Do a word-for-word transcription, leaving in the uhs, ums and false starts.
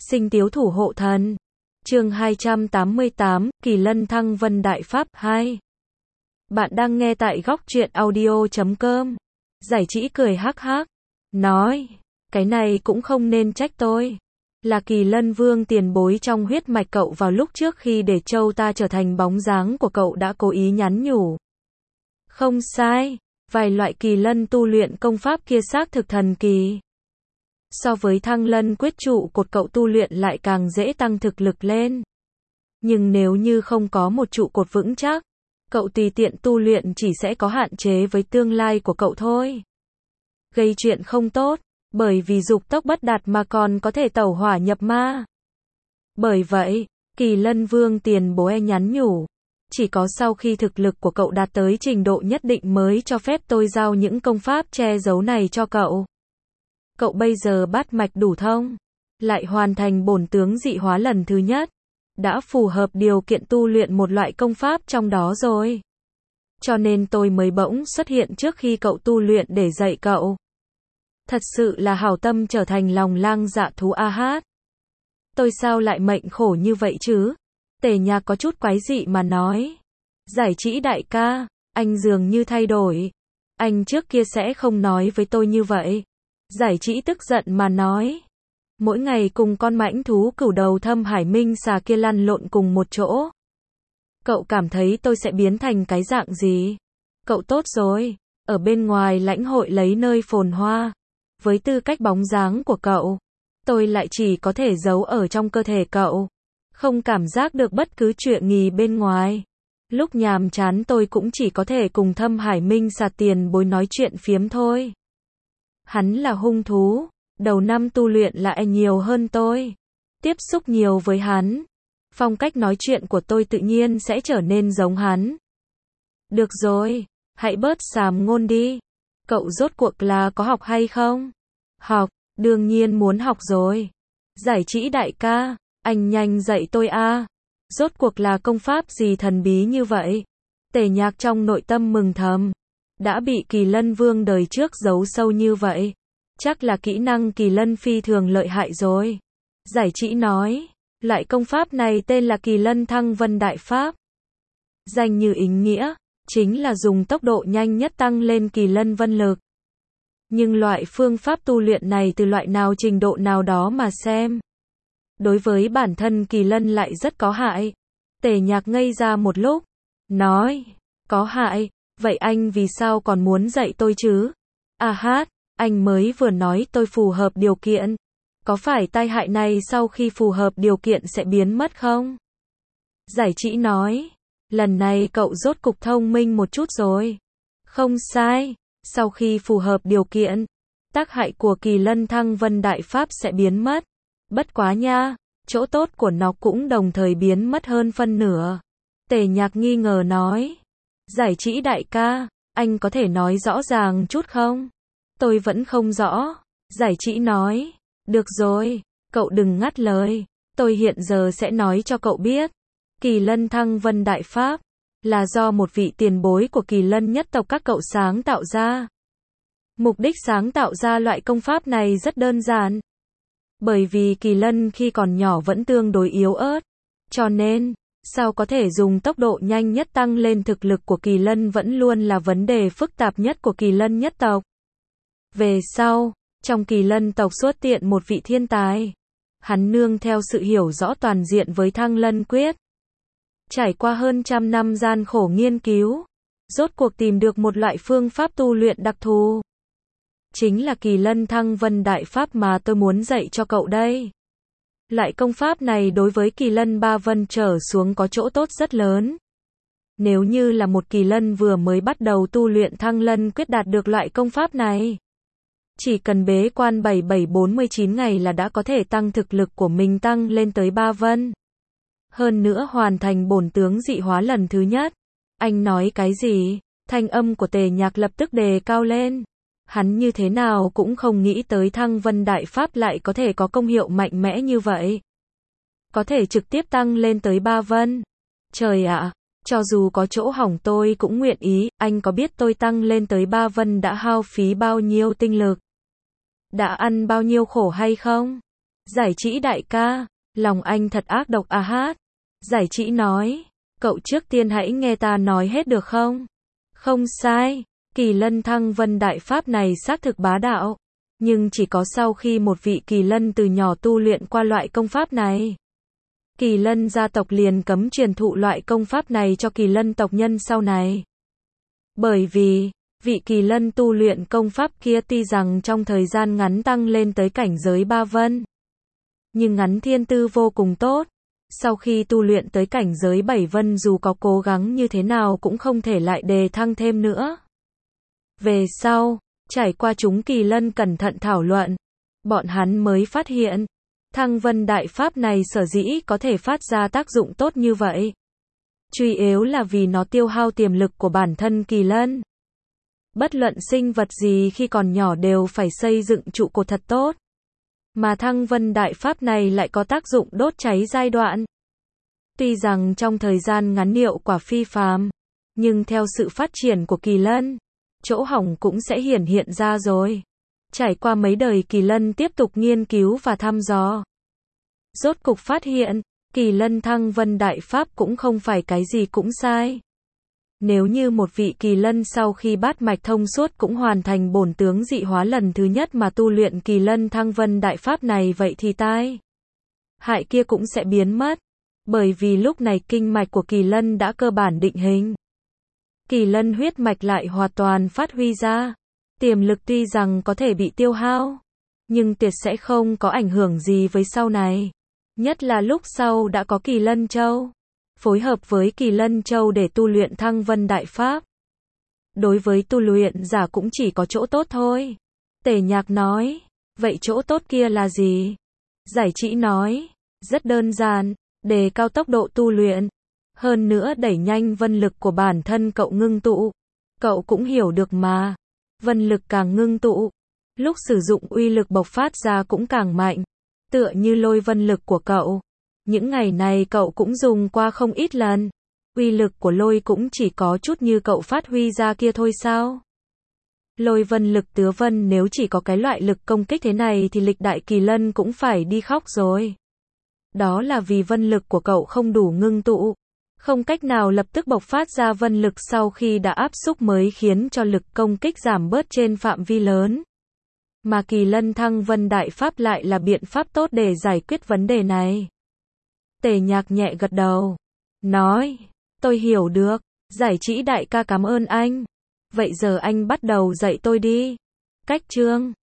Sinh tiếu thủ hộ thần. Chương hai trăm tám mươi tám, Kỳ Lân Thăng Vân Đại Pháp hai. Bạn đang nghe tại góc truyện audio chấm com. Giải Trĩ cười hắc hắc, nói, cái này cũng không nên trách tôi. Là Kỳ Lân Vương tiền bối trong huyết mạch cậu vào lúc trước khi để châu ta trở thành bóng dáng của cậu đã cố ý nhắn nhủ. Không sai, vài loại Kỳ Lân tu luyện công pháp kia xác thực thần kỳ. So với Thăng Lân quyết trụ cột cậu tu luyện lại càng dễ tăng thực lực lên. Nhưng nếu như không có một trụ cột vững chắc, cậu tùy tiện tu luyện chỉ sẽ có hạn chế với tương lai của cậu thôi. Gây chuyện không tốt, bởi vì dục tốc bất đạt mà còn có thể tẩu hỏa nhập ma. Bởi vậy, Kỳ Lân Vương tiền bối nhắn nhủ, chỉ có sau khi thực lực của cậu đạt tới trình độ nhất định mới cho phép tôi giao những công pháp che giấu này cho cậu. Cậu bây giờ bát mạch đủ thông, lại hoàn thành bổn tướng dị hóa lần thứ nhất, đã phù hợp điều kiện tu luyện một loại công pháp trong đó rồi. Cho nên tôi mới bỗng xuất hiện trước khi cậu tu luyện để dạy cậu. Thật sự là hảo tâm trở thành lòng lang dạ thú a hát. Tôi sao lại mệnh khổ như vậy chứ? Tề Nhạc có chút quái dị mà nói. Giải Trĩ đại ca, anh dường như thay đổi. Anh trước kia sẽ không nói với tôi như vậy. Giải Trĩ tức giận mà nói. Mỗi ngày cùng con mãnh thú cửu đầu Thâm Hải Minh xà kia lăn lộn cùng một chỗ. Cậu cảm thấy tôi sẽ biến thành cái dạng gì? Cậu tốt rồi, ở bên ngoài lãnh hội lấy nơi phồn hoa. Với tư cách bóng dáng của cậu, tôi lại chỉ có thể giấu ở trong cơ thể cậu. Không cảm giác được bất cứ chuyện nghỉ bên ngoài. Lúc nhàm chán tôi cũng chỉ có thể cùng Thâm Hải Minh xà tiền bối nói chuyện phiếm thôi. Hắn là hung thú, đầu năm tu luyện lại nhiều hơn tôi. Tiếp xúc nhiều với hắn, phong cách nói chuyện của tôi tự nhiên sẽ trở nên giống hắn. Được rồi, hãy bớt xàm ngôn đi. Cậu rốt cuộc là có học hay không? Học, đương nhiên muốn học rồi. Giải Trĩ đại ca, anh nhanh dạy tôi a. Rốt cuộc là công pháp gì thần bí như vậy? Tề Nhạc trong nội tâm mừng thầm. Đã bị Kỳ Lân Vương đời trước giấu sâu như vậy, chắc là kỹ năng Kỳ Lân phi thường lợi hại rồi. Giải Trĩ nói, loại công pháp này tên là Kỳ Lân Thăng Vân Đại Pháp. Danh như ý nghĩa, chính là dùng tốc độ nhanh nhất tăng lên Kỳ Lân vân lực. Nhưng loại phương pháp tu luyện này từ loại nào trình độ nào đó mà xem, đối với bản thân Kỳ Lân lại rất có hại. Tề Nhạc ngây ra một lúc, nói, có hại? Vậy anh vì sao còn muốn dạy tôi chứ? À hát, anh mới vừa nói tôi phù hợp điều kiện. Có phải tai hại này sau khi phù hợp điều kiện sẽ biến mất không? Giải Trĩ nói, lần này cậu rốt cục thông minh một chút rồi. Không sai, sau khi phù hợp điều kiện, tác hại của Kỳ Lân Thăng Vân Đại Pháp sẽ biến mất. Bất quá nha, chỗ tốt của nó cũng đồng thời biến mất hơn phân nửa. Tề Nhạc nghi ngờ nói. Giải Trĩ đại ca, anh có thể nói rõ ràng chút không? Tôi vẫn không rõ. Giải Trĩ nói, được rồi, cậu đừng ngắt lời. Tôi hiện giờ sẽ nói cho cậu biết. Kỳ Lân Thăng Vân Đại Pháp là do một vị tiền bối của Kỳ Lân nhất tộc các cậu sáng tạo ra. Mục đích sáng tạo ra loại công pháp này rất đơn giản. Bởi vì Kỳ Lân khi còn nhỏ vẫn tương đối yếu ớt, cho nên sao có thể dùng tốc độ nhanh nhất tăng lên thực lực của Kỳ Lân vẫn luôn là vấn đề phức tạp nhất của Kỳ Lân nhất tộc. Về sau, trong Kỳ Lân tộc xuất hiện một vị thiên tài. Hắn nương theo sự hiểu rõ toàn diện với Thăng Lân quyết, trải qua hơn trăm năm gian khổ nghiên cứu, rốt cuộc tìm được một loại phương pháp tu luyện đặc thù. Chính là Kỳ Lân Thăng Vân Đại Pháp mà tôi muốn dạy cho cậu đây. Loại công pháp này đối với Kỳ Lân ba vân trở xuống có chỗ tốt rất lớn. Nếu như là một Kỳ Lân vừa mới bắt đầu tu luyện Thăng Lân quyết đạt được loại công pháp này, chỉ cần bế quan bảy bảy bốn mươi chín ngày là đã có thể tăng thực lực của mình tăng lên tới ba vân. Hơn nữa hoàn thành bổn tướng dị hóa lần thứ nhất. Anh nói cái gì? Thanh âm của Tề Nhạc lập tức đề cao lên. Hắn như thế nào cũng không nghĩ tới Thăng Vân Đại Pháp lại có thể có công hiệu mạnh mẽ như vậy. Có thể trực tiếp tăng lên tới ba vân. Trời ạ, cho dù có chỗ hỏng tôi cũng nguyện ý. Anh có biết tôi tăng lên tới ba vân đã hao phí bao nhiêu tinh lực? Đã ăn bao nhiêu khổ hay không? Giải Trĩ đại ca, lòng anh thật ác độc à hát. Giải Trĩ nói, cậu trước tiên hãy nghe ta nói hết được không? Không sai, Kỳ Lân Thăng Vân Đại Pháp này xác thực bá đạo. Nhưng chỉ có sau khi một vị Kỳ Lân từ nhỏ tu luyện qua loại công pháp này. Kỳ Lân gia tộc liền cấm truyền thụ loại công pháp này cho Kỳ Lân tộc nhân sau này. Bởi vì, vị Kỳ Lân tu luyện công pháp kia tuy rằng trong thời gian ngắn tăng lên tới cảnh giới ba vân. Nhưng ngắn thiên tư vô cùng tốt. Sau khi tu luyện tới cảnh giới bảy vân dù có cố gắng như thế nào cũng không thể lại đề thăng thêm nữa. Về sau, trải qua chúng Kỳ Lân cẩn thận thảo luận, bọn hắn mới phát hiện, Thăng Vân Đại Pháp này sở dĩ có thể phát ra tác dụng tốt như vậy. Chủ yếu là vì nó tiêu hao tiềm lực của bản thân Kỳ Lân. Bất luận sinh vật gì khi còn nhỏ đều phải xây dựng trụ cột thật tốt. Mà Thăng Vân Đại Pháp này lại có tác dụng đốt cháy giai đoạn. Tuy rằng trong thời gian ngắn hiệu quả phi phàm, nhưng theo sự phát triển của Kỳ Lân, chỗ hỏng cũng sẽ hiển hiện ra rồi. Trải qua mấy đời Kỳ Lân tiếp tục nghiên cứu và thăm dò. Rốt cục phát hiện, Kỳ Lân Thăng Vân Đại Pháp cũng không phải cái gì cũng sai. Nếu như một vị Kỳ Lân sau khi bát mạch thông suốt cũng hoàn thành bổn tướng dị hóa lần thứ nhất mà tu luyện Kỳ Lân Thăng Vân Đại Pháp này vậy thì tai hại kia cũng sẽ biến mất. Bởi vì lúc này kinh mạch của Kỳ Lân đã cơ bản định hình. Kỳ Lân huyết mạch lại hoàn toàn phát huy ra. Tiềm lực tuy rằng có thể bị tiêu hao, nhưng tuyệt sẽ không có ảnh hưởng gì với sau này. Nhất là lúc sau đã có Kỳ Lân Châu. Phối hợp với Kỳ Lân Châu để tu luyện Thăng Vân Đại Pháp. Đối với tu luyện giả cũng chỉ có chỗ tốt thôi. Tề Nhạc nói, vậy chỗ tốt kia là gì? Giải Trĩ nói, rất đơn giản, đề cao tốc độ tu luyện. Hơn nữa đẩy nhanh vân lực của bản thân cậu ngưng tụ. Cậu cũng hiểu được mà. Vân lực càng ngưng tụ, lúc sử dụng uy lực bộc phát ra cũng càng mạnh. Tựa như lôi vân lực của cậu. Những ngày này cậu cũng dùng qua không ít lần. Uy lực của lôi cũng chỉ có chút như cậu phát huy ra kia thôi sao? Lôi vân lực tứa vân nếu chỉ có cái loại lực công kích thế này thì lịch đại Kỳ Lân cũng phải đi khóc rồi. Đó là vì vân lực của cậu không đủ ngưng tụ. Không cách nào lập tức bộc phát ra vân lực sau khi đã áp xúc mới khiến cho lực công kích giảm bớt trên phạm vi lớn. Mà Kỳ Lân Thăng Vân Đại Pháp lại là biện pháp tốt để giải quyết vấn đề này. Tề Nhạc nhẹ gật đầu. Nói, tôi hiểu được. Giải Trĩ đại ca cảm ơn anh. Vậy giờ anh bắt đầu dạy tôi đi. Cách chương